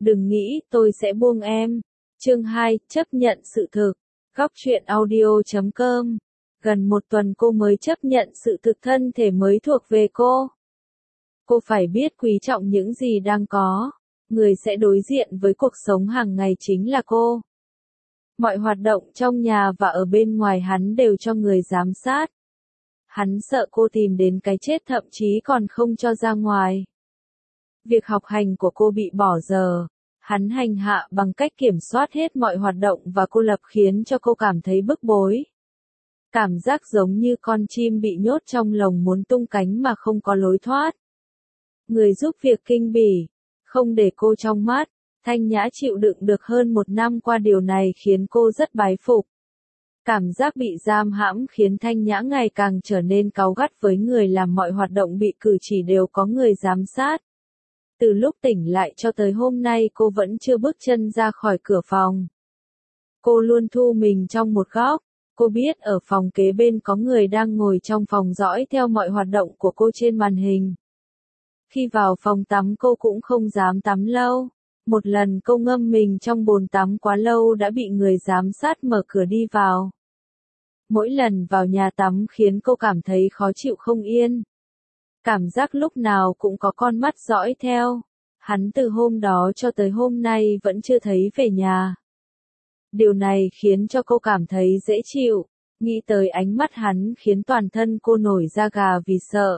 Đừng nghĩ tôi sẽ buông em. Chương 2, chấp nhận sự thực. Góc truyện audio.com. Gần một tuần cô mới chấp nhận sự thực thân thể mới thuộc về cô. Cô phải biết quý trọng những gì đang có. Người sẽ đối diện với cuộc sống hàng ngày chính là cô. Mọi hoạt động trong nhà và ở bên ngoài hắn đều cho người giám sát. Hắn sợ cô tìm đến cái chết, thậm chí còn không cho ra ngoài. Việc học hành của cô bị bỏ dở. Hắn hành hạ bằng cách kiểm soát hết mọi hoạt động và cô lập khiến cho cô cảm thấy bức bối. Cảm giác giống như con chim bị nhốt trong lồng muốn tung cánh mà không có lối thoát. Người giúp việc kinh bỉ, không để cô trong mắt. Thanh Nhã chịu đựng được hơn một năm qua điều này khiến cô rất bái phục. Cảm giác bị giam hãm khiến Thanh Nhã ngày càng trở nên cáu gắt với người làm mọi hoạt động bị cử chỉ đều có người giám sát. Từ lúc tỉnh lại cho tới hôm nay cô vẫn chưa bước chân ra khỏi cửa phòng. Cô luôn thu mình trong một góc. Cô biết ở phòng kế bên có người đang ngồi trong phòng dõi theo mọi hoạt động của cô trên màn hình. Khi vào phòng tắm cô cũng không dám tắm lâu. Một lần cô ngâm mình trong bồn tắm quá lâu đã bị người giám sát mở cửa đi vào. Mỗi lần vào nhà tắm khiến cô cảm thấy khó chịu không yên. Cảm giác lúc nào cũng có con mắt dõi theo. Hắn từ hôm đó cho tới hôm nay vẫn chưa thấy về nhà. Điều này khiến cho cô cảm thấy dễ chịu. Nghĩ tới ánh mắt hắn khiến toàn thân cô nổi da gà vì sợ.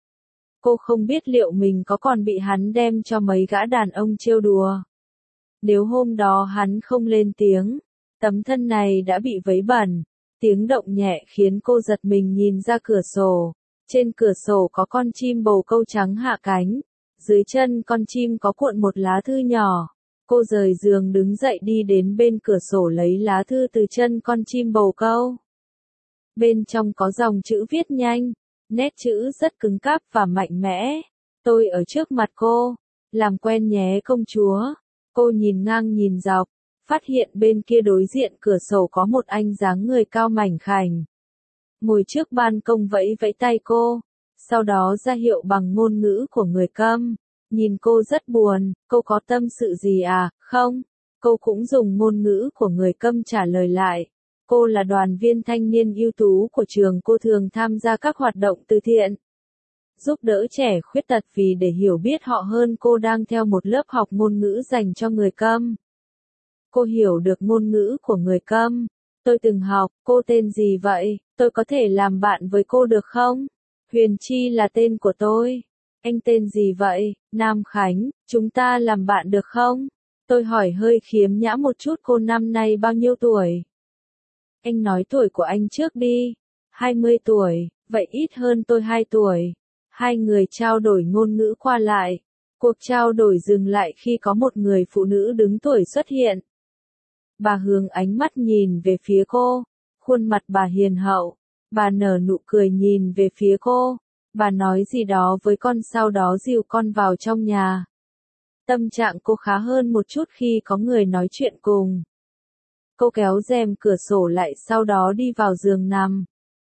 Cô không biết liệu mình có còn bị hắn đem cho mấy gã đàn ông trêu đùa. Nếu hôm đó hắn không lên tiếng, tấm thân này đã bị vấy bẩn. Tiếng động nhẹ khiến cô giật mình nhìn ra cửa sổ. Trên cửa sổ có con chim bồ câu trắng hạ cánh. Dưới chân con chim có cuộn một lá thư nhỏ. Cô rời giường đứng dậy đi đến bên cửa sổ lấy lá thư từ chân con chim bồ câu. Bên trong có dòng chữ viết nhanh, nét chữ rất cứng cáp và mạnh mẽ. Tôi ở trước mặt cô, làm quen nhé công chúa. Cô nhìn ngang nhìn dọc, phát hiện bên kia đối diện cửa sổ có một anh dáng người cao mảnh khảnh. Ngồi trước ban công vẫy vẫy tay cô, sau đó ra hiệu bằng ngôn ngữ của người câm. Nhìn cô rất buồn, cô có tâm sự gì à, không? Cô cũng dùng ngôn ngữ của người câm trả lời lại. Cô là đoàn viên thanh niên ưu tú của trường, cô thường tham gia các hoạt động từ thiện. Giúp đỡ trẻ khuyết tật vì để hiểu biết họ hơn. Cô đang theo một lớp học ngôn ngữ dành cho người câm. Cô hiểu được ngôn ngữ của người câm. Tôi từng học, cô tên gì vậy? Tôi có thể làm bạn với cô được không? Huyền Chi là tên của tôi. Anh tên gì vậy? Nam Khánh, chúng ta làm bạn được không? Tôi hỏi hơi khiếm nhã một chút, cô năm nay bao nhiêu tuổi? Anh nói tuổi của anh trước đi. 20 tuổi, vậy ít hơn tôi 2 tuổi. Hai người trao đổi ngôn ngữ qua lại. Cuộc trao đổi dừng lại khi có một người phụ nữ đứng tuổi xuất hiện. Bà hướng ánh mắt nhìn về phía cô. Khuôn mặt bà hiền hậu. Bà nở nụ cười nhìn về phía cô. Bà nói gì đó với con, sau đó dìu con vào trong nhà. Tâm trạng cô khá hơn một chút khi có người nói chuyện cùng. Cô kéo rèm cửa sổ lại, sau đó đi vào giường nằm.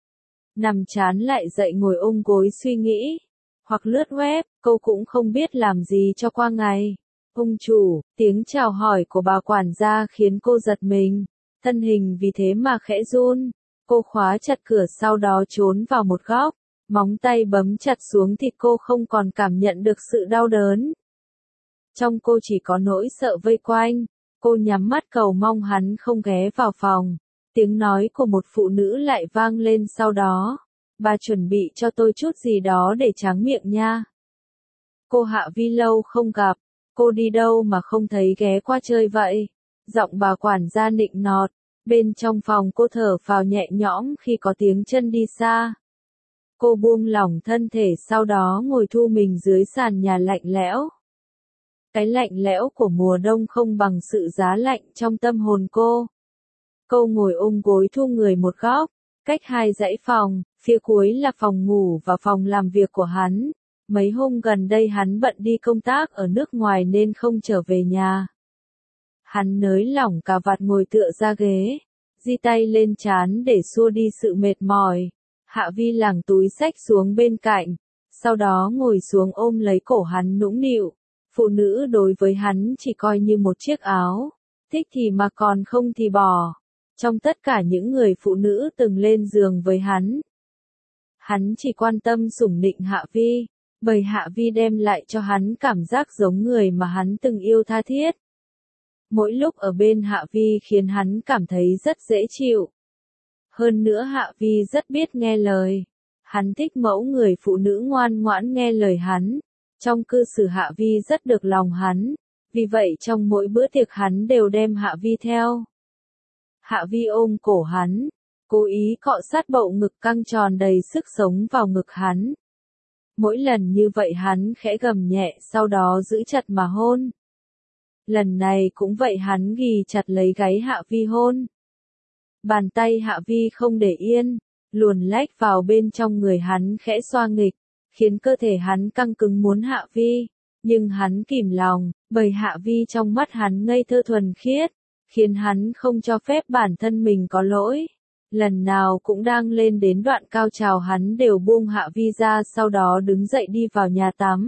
Nằm chán lại dậy ngồi ôm gối suy nghĩ. Hoặc lướt web, cô cũng không biết làm gì cho qua ngày. Ông chủ, tiếng chào hỏi của bà quản gia khiến cô giật mình. Thân hình vì thế mà khẽ run. Cô khóa chặt cửa, sau đó trốn vào một góc. Móng tay bấm chặt xuống thịt, cô không còn cảm nhận được sự đau đớn. Trong cô chỉ có nỗi sợ vây quanh. Cô nhắm mắt cầu mong hắn không ghé vào phòng. Tiếng nói của một phụ nữ lại vang lên sau đó. Bà chuẩn bị cho tôi chút gì đó để tráng miệng nha. Cô Hạ Vi lâu không gặp. Cô đi đâu mà không thấy ghé qua chơi vậy? Giọng bà quản gia nịnh nọt. Bên trong phòng cô thở phào nhẹ nhõm khi có tiếng chân đi xa. Cô buông lỏng thân thể, sau đó ngồi thu mình dưới sàn nhà lạnh lẽo. Cái lạnh lẽo của mùa đông không bằng sự giá lạnh trong tâm hồn cô. Cô ngồi ôm gối thu người một góc, cách hai dãy phòng, phía cuối là phòng ngủ và phòng làm việc của hắn. Mấy hôm gần đây hắn bận đi công tác ở nước ngoài nên không trở về nhà. Hắn nới lỏng cà vạt ngồi tựa ra ghế, di tay lên trán để xua đi sự mệt mỏi. Hạ Vi lảng túi xách xuống bên cạnh, sau đó ngồi xuống ôm lấy cổ hắn nũng nịu. Phụ nữ đối với hắn chỉ coi như một chiếc áo, thích thì mặc còn không thì bỏ. Trong tất cả những người phụ nữ từng lên giường với hắn chỉ quan tâm sủng nịnh Hạ Vi, bởi Hạ Vi đem lại cho hắn cảm giác giống người mà hắn từng yêu tha thiết. Mỗi lúc ở bên Hạ Vi khiến hắn cảm thấy rất dễ chịu. Hơn nữa Hạ Vi rất biết nghe lời. Hắn thích mẫu người phụ nữ ngoan ngoãn nghe lời hắn. Trong cư xử Hạ Vi rất được lòng hắn. Vì vậy trong mỗi bữa tiệc hắn đều đem Hạ Vi theo. Hạ Vi ôm cổ hắn, cố ý cọ sát bầu ngực căng tròn đầy sức sống vào ngực hắn. Mỗi lần như vậy hắn khẽ gầm nhẹ sau đó giữ chặt mà hôn. Lần này cũng vậy hắn ghì chặt lấy gáy Hạ Vi hôn. Bàn tay Hạ Vi không để yên, luồn lách vào bên trong người hắn khẽ xoa nghịch, khiến cơ thể hắn căng cứng muốn Hạ Vi. Nhưng hắn kìm lòng, bởi Hạ Vi trong mắt hắn ngây thơ thuần khiết, khiến hắn không cho phép bản thân mình có lỗi. Lần nào cũng đang lên đến đoạn cao trào hắn đều buông Hạ Vi ra sau đó đứng dậy đi vào nhà tắm.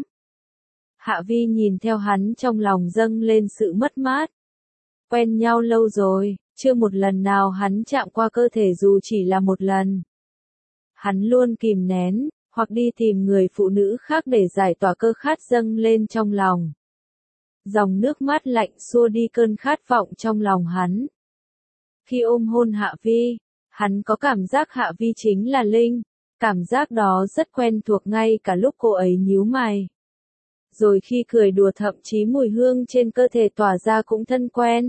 Hạ Vi nhìn theo hắn trong lòng dâng lên sự mất mát. Quen nhau lâu rồi, chưa một lần nào hắn chạm qua cơ thể dù chỉ là một lần. Hắn luôn kìm nén, hoặc đi tìm người phụ nữ khác để giải tỏa cơn khát dâng lên trong lòng. Dòng nước mắt lạnh xua đi cơn khát vọng trong lòng hắn. Khi ôm hôn Hạ Vi, hắn có cảm giác Hạ Vi chính là Linh, cảm giác đó rất quen thuộc ngay cả lúc cô ấy nhíu mày. Rồi khi cười đùa thậm chí mùi hương trên cơ thể tỏa ra cũng thân quen.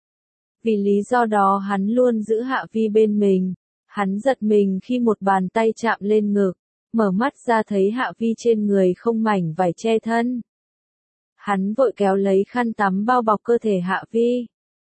Vì lý do đó hắn luôn giữ Hạ Vi bên mình. Hắn giật mình khi một bàn tay chạm lên ngực, mở mắt ra thấy Hạ Vi trên người không mảnh vải che thân. Hắn vội kéo lấy khăn tắm bao bọc cơ thể Hạ Vi.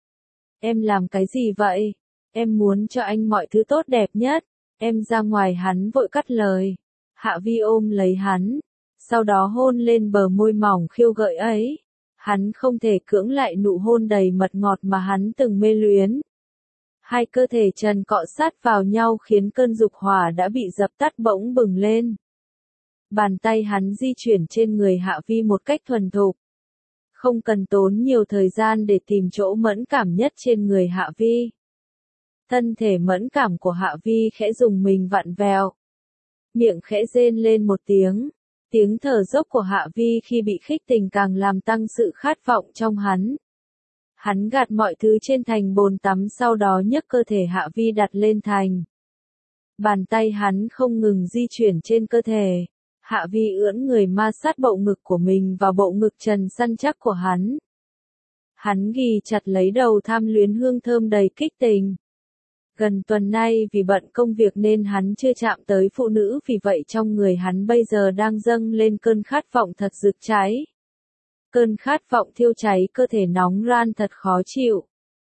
Em làm cái gì vậy? Em muốn cho anh mọi thứ tốt đẹp nhất. Em ra ngoài hắn vội cắt lời. Hạ Vi ôm lấy hắn. Sau đó hôn lên bờ môi mỏng khiêu gợi ấy. Hắn không thể cưỡng lại nụ hôn đầy mật ngọt mà hắn từng mê luyến. Hai cơ thể trần cọ sát vào nhau khiến cơn dục hỏa đã bị dập tắt bỗng bừng lên. Bàn tay hắn di chuyển trên người Hạ Vi một cách thuần thục. Không cần tốn nhiều thời gian để tìm chỗ mẫn cảm nhất trên người Hạ Vi. Thân thể mẫn cảm của Hạ Vi khẽ dùng mình vặn vẹo. Miệng khẽ rên lên một tiếng. Tiếng thở dốc của Hạ Vi khi bị khích tình càng làm tăng sự khát vọng trong hắn. Hắn gạt mọi thứ trên thành bồn tắm sau đó nhấc cơ thể Hạ Vi đặt lên thành. Bàn tay hắn không ngừng di chuyển trên cơ thể. Hạ Vi ưỡn người ma sát bộ ngực của mình vào bộ ngực trần săn chắc của hắn. Hắn ghì chặt lấy đầu tham luyến hương thơm đầy kích tình. Gần tuần nay vì bận công việc nên hắn chưa chạm tới phụ nữ, vì vậy trong người hắn bây giờ đang dâng lên cơn khát vọng thật rực cháy. Cơn khát vọng thiêu cháy cơ thể nóng ran thật khó chịu.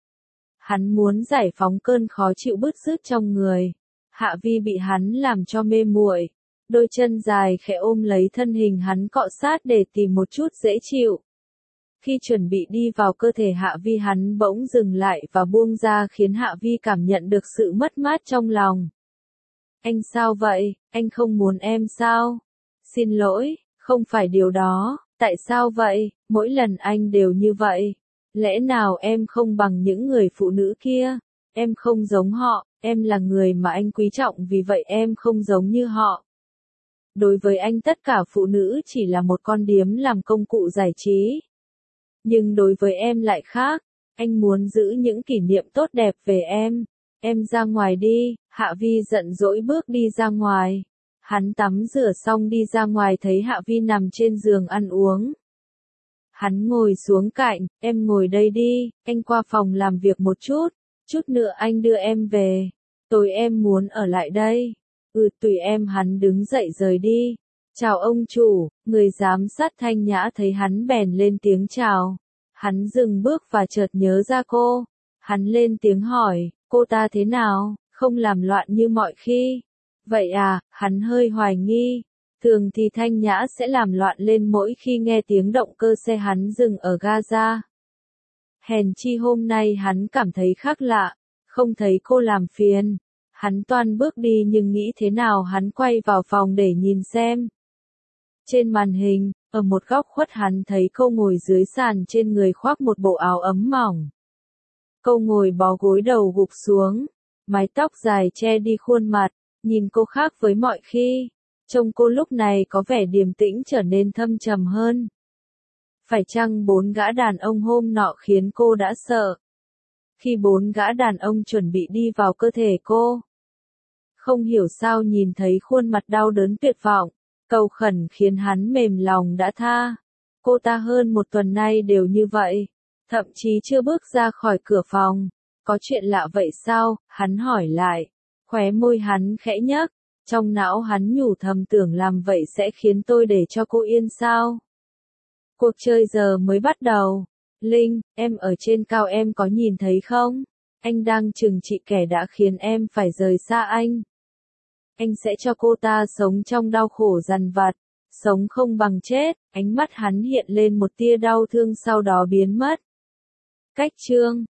Hắn muốn giải phóng cơn khó chịu bứt rứt trong người. Hạ Vi bị hắn làm cho mê muội. Đôi chân dài khẽ ôm lấy thân hình hắn cọ sát để tìm một chút dễ chịu. Khi chuẩn bị đi vào cơ thể Hạ Vi hắn bỗng dừng lại và buông ra khiến Hạ Vi cảm nhận được sự mất mát trong lòng. Anh sao vậy? Anh không muốn em sao? Xin lỗi, không phải điều đó. Tại sao vậy? Mỗi lần anh đều như vậy. Lẽ nào em không bằng những người phụ nữ kia? Em không giống họ, em là người mà anh quý trọng vì vậy em không giống như họ. Đối với anh tất cả phụ nữ chỉ là một con điếm làm công cụ giải trí. Nhưng đối với em lại khác, anh muốn giữ những kỷ niệm tốt đẹp về em. Em ra ngoài đi, Hạ Vi giận dỗi bước đi ra ngoài. Hắn tắm rửa xong đi ra ngoài thấy Hạ Vi nằm trên giường ăn uống. Hắn ngồi xuống cạnh, em ngồi đây đi, anh qua phòng làm việc một chút nữa anh đưa em về. Tối em muốn ở lại đây. Tùy em. Hắn đứng dậy rời đi. Chào ông chủ, người giám sát Thanh Nhã thấy hắn bèn lên tiếng chào. Hắn dừng bước và chợt nhớ ra cô. Hắn lên tiếng hỏi, cô ta thế nào, không làm loạn như mọi khi. Vậy à, hắn hơi hoài nghi. Thường thì Thanh Nhã sẽ làm loạn lên mỗi khi nghe tiếng động cơ xe hắn dừng ở Gaza. Hèn chi hôm nay hắn cảm thấy khác lạ, không thấy cô làm phiền. Hắn toan bước đi nhưng nghĩ thế nào hắn quay vào phòng để nhìn xem. Trên màn hình, ở một góc khuất hắn thấy cô ngồi dưới sàn, trên người khoác một bộ áo ấm mỏng. Cô ngồi bó gối đầu gục xuống, mái tóc dài che đi khuôn mặt, nhìn cô khác với mọi khi. Trông cô lúc này có vẻ điềm tĩnh trở nên thâm trầm hơn. Phải chăng 4 gã đàn ông hôm nọ khiến cô đã sợ? Khi 4 gã đàn ông chuẩn bị đi vào cơ thể cô, không hiểu sao nhìn thấy khuôn mặt đau đớn tuyệt vọng, cầu khẩn khiến hắn mềm lòng đã tha. Cô ta hơn một tuần nay đều như vậy, thậm chí chưa bước ra khỏi cửa phòng. Có chuyện lạ vậy sao? Hắn hỏi lại. Khóe môi hắn khẽ nhếch, trong não hắn nhủ thầm tưởng làm vậy sẽ khiến tôi để cho cô yên sao? Cuộc chơi giờ mới bắt đầu. Linh, em ở trên cao em có nhìn thấy không? Anh đang trừng trị kẻ đã khiến em phải rời xa anh. Anh sẽ cho cô ta sống trong đau khổ dằn vặt, sống không bằng chết. Ánh mắt hắn hiện lên một tia đau thương sau đó biến mất. Cách chương